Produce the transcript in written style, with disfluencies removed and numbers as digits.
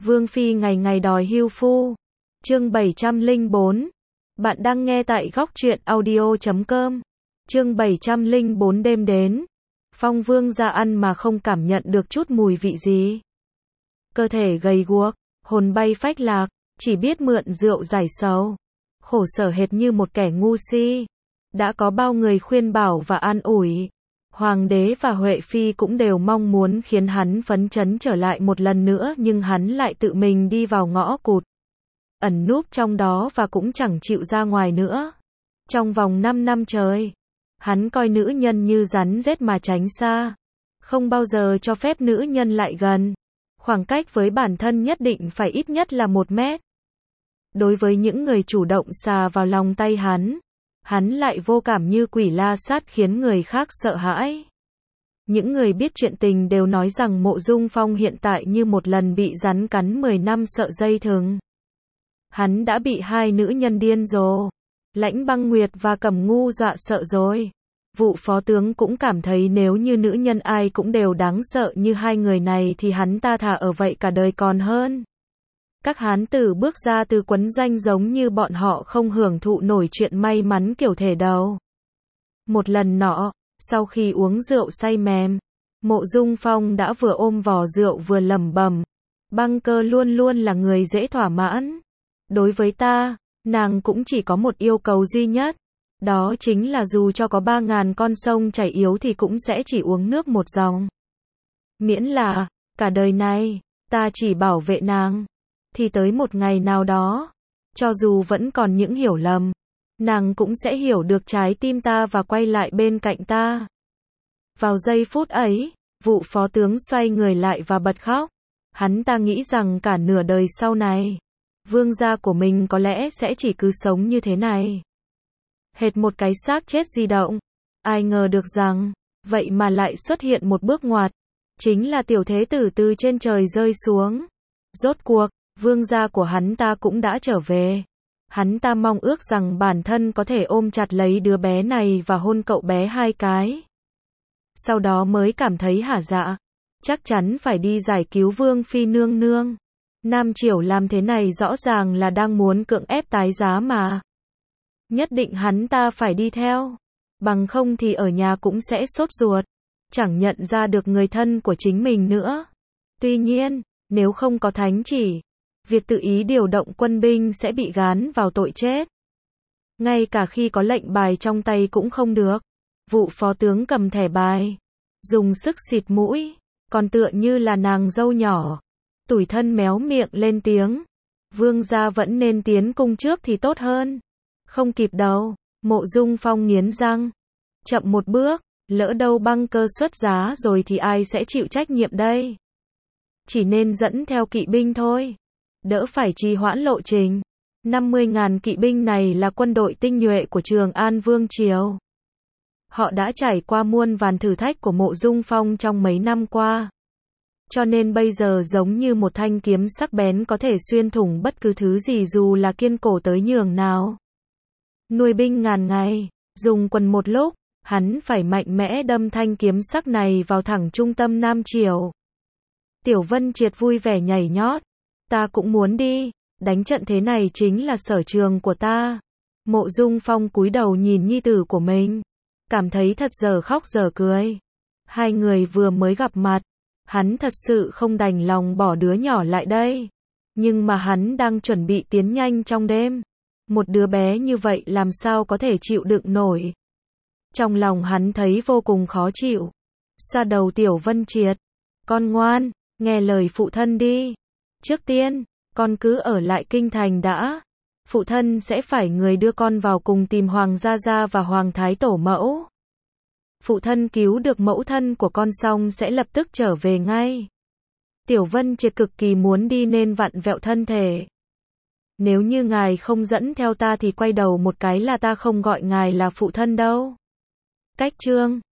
Vương Phi ngày ngày đòi hưu phu. Chương 704. Bạn đang nghe tại góc truyện audio.com. Chương 704 đêm đến. Phong Vương ra ăn mà không cảm nhận được chút mùi vị gì. Cơ thể gầy guộc, hồn bay phách lạc, chỉ biết mượn rượu giải sầu. Khổ sở hệt như một kẻ ngu si. Đã có bao người khuyên bảo và an ủi. Hoàng đế và Huệ Phi cũng đều mong muốn khiến hắn phấn chấn trở lại một lần nữa, nhưng hắn lại tự mình đi vào ngõ cụt. Ẩn núp trong đó và cũng chẳng chịu ra ngoài nữa. Trong vòng 5 năm trời, hắn coi nữ nhân như rắn rết mà tránh xa. Không bao giờ cho phép nữ nhân lại gần. Khoảng cách với bản thân nhất định phải ít nhất là 1 mét. Đối với những người chủ động xà vào lòng tay hắn lại vô cảm như quỷ la sát khiến người khác sợ hãi. Những người biết chuyện tình đều nói rằng Mộ Dung Phong hiện tại như một lần bị rắn cắn 10 năm sợ dây thừng. Hắn đã bị 2 nữ nhân điên rồ, Lãnh Băng Nguyệt và Cẩm Ngu dọa sợ rồi. Vụ phó tướng cũng cảm thấy nếu như nữ nhân ai cũng đều đáng sợ như 2 người này thì hắn ta thà ở vậy cả đời còn hơn. Các hán tử bước ra từ quấn doanh giống như bọn họ không hưởng thụ nổi chuyện may mắn kiểu thể đầu. Một lần nọ, sau khi uống rượu say mềm, Mộ Dung Phong đã vừa ôm vò rượu vừa lẩm bẩm, Băng Cơ luôn luôn là người dễ thỏa mãn. Đối với ta, nàng cũng chỉ có một yêu cầu duy nhất, đó chính là dù cho có 3.000 con sông chảy yếu thì cũng sẽ chỉ uống nước một dòng. Miễn là, cả đời này, ta chỉ bảo vệ nàng. Thì tới một ngày nào đó, cho dù vẫn còn những hiểu lầm, nàng cũng sẽ hiểu được trái tim ta và quay lại bên cạnh ta. Vào giây phút ấy, vụ phó tướng xoay người lại và bật khóc. Hắn ta nghĩ rằng cả nửa đời sau này, vương gia của mình có lẽ sẽ chỉ cứ sống như thế này. Hệt một cái xác chết di động. Ai ngờ được rằng, vậy mà lại xuất hiện một bước ngoặt. Chính là tiểu thế tử từ trên trời rơi xuống. Rốt cuộc, vương gia của hắn ta cũng đã trở về. Hắn ta mong ước rằng bản thân có thể ôm chặt lấy đứa bé này và hôn cậu bé 2 cái. Sau đó mới cảm thấy hả dạ. Chắc chắn phải đi giải cứu Vương Phi nương nương. Nam Triều làm thế này rõ ràng là đang muốn cưỡng ép tái giá mà. Nhất định hắn ta phải đi theo. Bằng không thì ở nhà cũng sẽ sốt ruột. Chẳng nhận ra được người thân của chính mình nữa. Tuy nhiên, nếu không có thánh chỉ, việc tự ý điều động quân binh sẽ bị gán vào tội chết. Ngay cả khi có lệnh bài trong tay cũng không được. Vụ phó tướng cầm thẻ bài, dùng sức xịt mũi, còn tựa như là nàng dâu nhỏ. Tủi thân méo miệng lên tiếng. Vương gia vẫn nên tiến cung trước thì tốt hơn. Không kịp đâu. Mộ Dung Phong nghiến răng. Chậm một bước, lỡ đâu Băng Cơ xuất giá rồi thì ai sẽ chịu trách nhiệm đây? Chỉ nên dẫn theo kỵ binh thôi. Đỡ phải trì hoãn lộ trình. 50.000 kỵ binh này là quân đội tinh nhuệ của Trường An Vương Triều. Họ đã trải qua muôn vàn thử thách của Mộ Dung Phong trong mấy năm qua. Cho nên bây giờ giống như một thanh kiếm sắc bén có thể xuyên thủng bất cứ thứ gì dù là kiên cổ tới nhường nào. Nuôi binh ngàn ngày, dùng quần một lúc, hắn phải mạnh mẽ đâm thanh kiếm sắc này vào thẳng trung tâm Nam Triều. Tiểu Vân Triệt vui vẻ nhảy nhót. Ta cũng muốn đi, đánh trận thế này chính là sở trường của ta. Mộ Dung Phong cúi đầu nhìn nhi tử của mình, cảm thấy thật dở khóc dở cười. 2 người vừa mới gặp mặt, hắn thật sự không đành lòng bỏ đứa nhỏ lại đây. Nhưng mà hắn đang chuẩn bị tiến nhanh trong đêm. Một đứa bé như vậy làm sao có thể chịu đựng nổi. Trong lòng hắn thấy vô cùng khó chịu. Xoa đầu Tiểu Vân Triệt. Con ngoan, nghe lời phụ thân đi. Trước tiên, con cứ ở lại kinh thành đã. Phụ thân sẽ phải người đưa con vào cùng tìm Hoàng gia gia và Hoàng thái tổ mẫu. Phụ thân cứu được mẫu thân của con xong sẽ lập tức trở về ngay. Tiểu Vân Triệt cực kỳ muốn đi nên vặn vẹo thân thể. Nếu như ngài không dẫn theo ta thì quay đầu một cái là ta không gọi ngài là phụ thân đâu. Cách chương